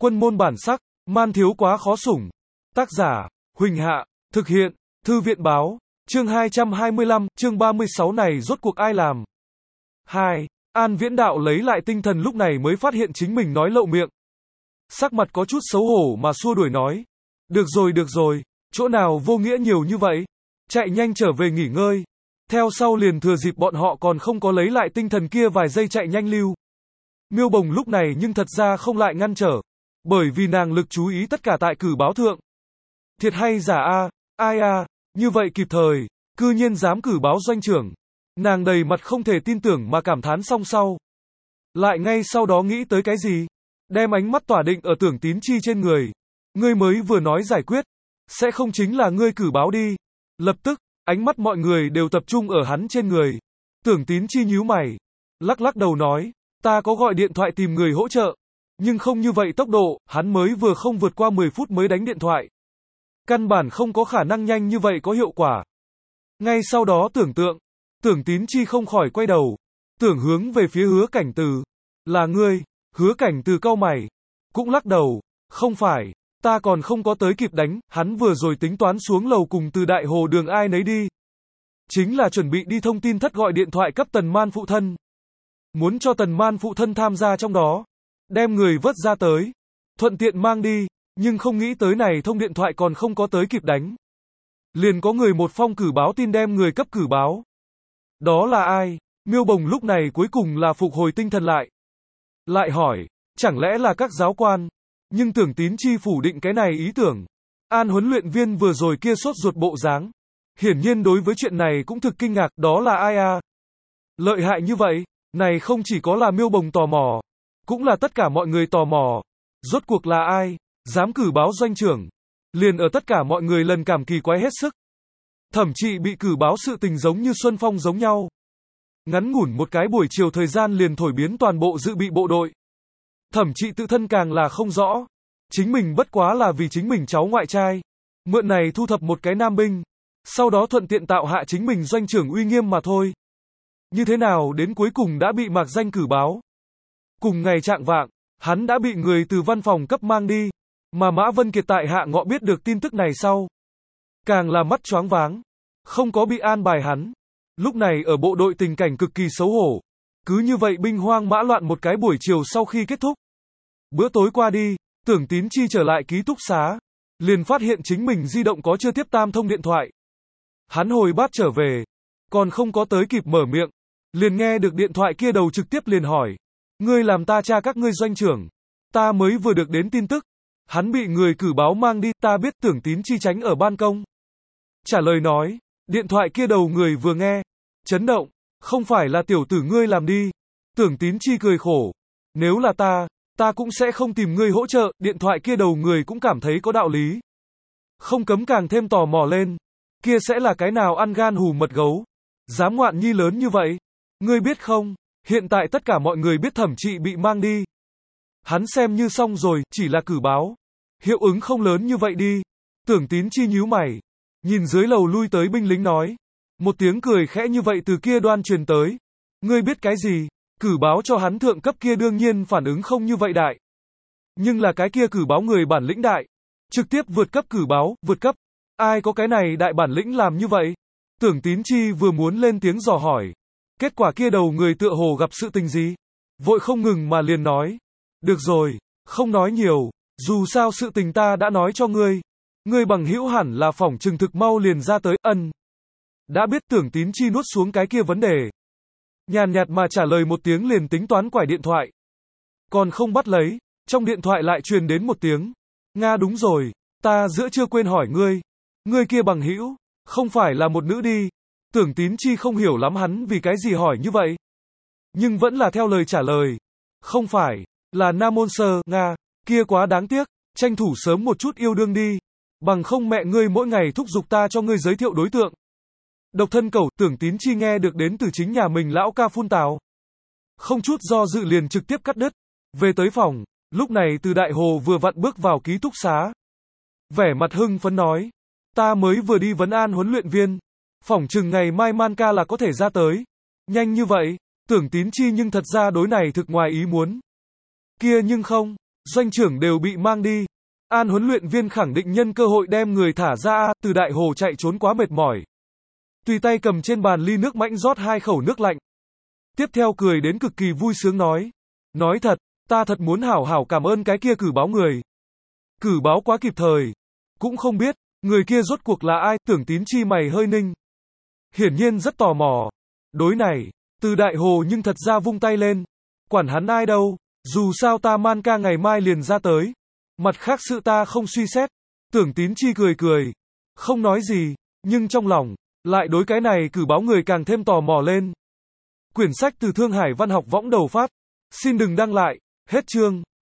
Quân môn bản sắc, man thiếu quá khó sủng. Tác giả, Huỳnh Hạ, thực hiện, Thư viện báo, chương 225, chương 36 này rốt cuộc ai làm? 2. An Viễn Đạo lấy lại tinh thần lúc này mới phát hiện chính mình nói lậu miệng. Sắc mặt có chút xấu hổ mà xua đuổi nói. Được rồi, chỗ nào vô nghĩa nhiều như vậy? Chạy nhanh trở về nghỉ ngơi. Theo sau liền thừa dịp bọn họ còn không có lấy lại tinh thần kia vài giây chạy nhanh lưu. Miêu Bồng lúc này nhưng thật ra không lại ngăn trở. Bởi vì nàng lực chú ý tất cả tại cử báo thượng. Thiệt hay giả a, ai a, như vậy kịp thời, cư nhiên dám cử báo doanh trưởng. Nàng đầy mặt không thể tin tưởng mà cảm thán xong sau. Lại ngay sau đó nghĩ tới cái gì? Đem ánh mắt tỏa định ở Tưởng Tín Chi trên người. Ngươi mới vừa nói giải quyết, sẽ không chính là ngươi cử báo đi. Lập tức, ánh mắt mọi người đều tập trung ở hắn trên người. Tưởng Tín Chi nhíu mày, lắc đầu nói, ta có gọi điện thoại tìm người hỗ trợ. Nhưng không như vậy tốc độ, hắn mới vừa không vượt qua 10 phút mới đánh điện thoại. Căn bản không có khả năng nhanh như vậy có hiệu quả. Ngay sau đó Tưởng Tín Chi không khỏi quay đầu, tưởng hướng về phía Hứa Cảnh Từ. Là ngươi? Hứa Cảnh Từ cau mày, cũng lắc đầu, không phải, ta còn không có tới kịp đánh, hắn vừa rồi tính toán xuống lầu cùng Từ Đại Hồ Đường ai nấy đi. Chính là chuẩn bị đi thông tin thất gọi điện thoại cấp Tần Man phụ thân. Muốn cho Tần Man phụ thân tham gia trong đó. Đem người vớt ra tới. Thuận tiện mang đi, nhưng không nghĩ tới này thông điện thoại còn không có tới kịp đánh. Liền có người một phong cử báo tin đem người cấp cử báo. Đó là ai? Miêu Bồng lúc này cuối cùng là phục hồi tinh thần lại. Lại hỏi, chẳng lẽ là các giáo quan? Nhưng Tưởng Tín Chi phủ định cái này ý tưởng. An huấn luyện viên vừa rồi kia sốt ruột bộ dáng. Hiển nhiên đối với chuyện này cũng thực kinh ngạc, đó là ai a? Lợi hại như vậy, này không chỉ có là Miêu Bồng tò mò, cũng là tất cả mọi người tò mò. Rốt cuộc là ai? Dám cử báo doanh trưởng. Liền ở tất cả mọi người lần cảm kỳ quái hết sức. Thẩm Trị bị cử báo sự tình giống như Xuân Phong giống nhau. Ngắn ngủn một cái buổi chiều thời gian liền thổi biến toàn bộ dự bị bộ đội. Thẩm Trị tự thân càng là không rõ. Chính mình bất quá là vì chính mình cháu ngoại trai. Mượn này thu thập một cái nam binh. Sau đó thuận tiện tạo hạ chính mình doanh trưởng uy nghiêm mà thôi. Như thế nào đến cuối cùng đã bị mạc danh cử báo. Cùng ngày trạng vạng, hắn đã bị người từ văn phòng cấp mang đi. Mà Mã Vân Kiệt tại hạ ngọ biết được tin tức này sau. Càng là mắt choáng váng. Không có bị an bài hắn. Lúc này ở bộ đội tình cảnh cực kỳ xấu hổ. Cứ như vậy binh hoang mã loạn một cái buổi chiều sau khi kết thúc. Bữa tối qua đi, Tưởng Tín Chi trở lại ký túc xá. Liền phát hiện chính mình di động có chưa tiếp tam thông điện thoại. Hắn hồi bát trở về. Còn không có tới kịp mở miệng. Liền nghe được điện thoại kia đầu trực tiếp liền hỏi. Ngươi làm ta tra các ngươi doanh trưởng. Ta mới vừa được đến tin tức. Hắn bị người cử báo mang đi, ta biết. Tưởng Tín Chi tránh ở ban công. Trả lời nói, điện thoại kia đầu người vừa nghe. Chấn động, không phải là tiểu tử ngươi làm đi. Tưởng Tín Chi cười khổ. Nếu là ta cũng sẽ không tìm ngươi hỗ trợ. Điện thoại kia đầu người cũng cảm thấy có đạo lý. Không cấm càng thêm tò mò lên. Kia sẽ là cái nào ăn gan hùm mật gấu. Dám ngoạn nhi lớn như vậy. Ngươi biết không, hiện tại tất cả mọi người biết Thẩm Trị bị mang đi. Hắn xem như xong rồi, chỉ là cử báo. Hiệu ứng không lớn như vậy đi. Tưởng Tín Chi nhíu mày. Nhìn dưới lầu lui tới binh lính nói. Một tiếng cười khẽ như vậy từ kia đoan truyền tới. Ngươi biết cái gì? Cử báo cho hắn thượng cấp kia đương nhiên phản ứng không như vậy đại. Nhưng là cái kia cử báo người bản lĩnh đại. Trực tiếp vượt cấp cử báo, vượt cấp. Ai có cái này đại bản lĩnh làm như vậy? Tưởng Tín Chi vừa muốn lên tiếng dò hỏi. Kết quả kia đầu người tựa hồ gặp sự tình gì? Vội không ngừng mà liền nói. Được rồi, không nói nhiều. Dù sao sự tình ta đã nói cho ngươi. Ngươi bằng hữu hẳn là phỏng chừng thực mau liền ra tới, Đã biết. Tưởng Tín Chi nuốt xuống cái kia vấn đề. Nhàn nhạt mà trả lời một tiếng liền tính toán quải điện thoại. Còn không bắt lấy, trong điện thoại lại truyền đến một tiếng. Nga đúng rồi, ta giữa chưa quên hỏi ngươi. Ngươi kia bằng hữu, không phải là một nữ đi. Tưởng Tín Chi không hiểu lắm hắn vì cái gì hỏi như vậy. Nhưng vẫn là theo lời trả lời. Không phải, là nam môn sơ, Nga, kia quá đáng tiếc, tranh thủ sớm một chút yêu đương đi. Bằng không mẹ ngươi mỗi ngày thúc giục ta cho ngươi giới thiệu đối tượng. Độc thân cẩu. Tưởng Tín Chi nghe được đến từ chính nhà mình lão ca phun tào. Không chút do dự liền trực tiếp cắt đứt. Về tới phòng, lúc này Từ Đại Hồ vừa vặn bước vào ký túc xá. Vẻ mặt hưng phấn nói. Ta mới vừa đi vấn an huấn luyện viên. Phỏng chừng ngày mai Man ca là có thể ra tới. Nhanh như vậy, Tưởng Tín Chi nhưng thật ra đối này thực ngoài ý muốn. Kia nhưng không, doanh trưởng đều bị mang đi. An huấn luyện viên khẳng định nhân cơ hội đem người thả ra. Từ Đại Hồ chạy trốn quá mệt mỏi. Tùy tay cầm trên bàn ly nước mãnh rót 2 khẩu nước lạnh. Tiếp theo cười đến cực kỳ vui sướng nói. Nói thật, ta thật muốn hảo hảo cảm ơn cái kia cử báo người. Cử báo quá kịp thời. Cũng không biết, người kia rốt cuộc là ai, Tưởng Tín Chi mày hơi ninh. Hiển nhiên rất tò mò. Đối này, Từ Đại Hồ nhưng thật ra vung tay lên. Quản hắn ai đâu, dù sao ta Man ca ngày mai liền ra tới. Mặt khác sự ta không suy xét. Tưởng Tín Chi cười cười. Không nói gì, nhưng trong lòng, lại đối cái này cử báo người càng thêm tò mò lên. Quyển sách từ Thương Hải Văn học võng đầu phát. Xin đừng đăng lại, hết chương.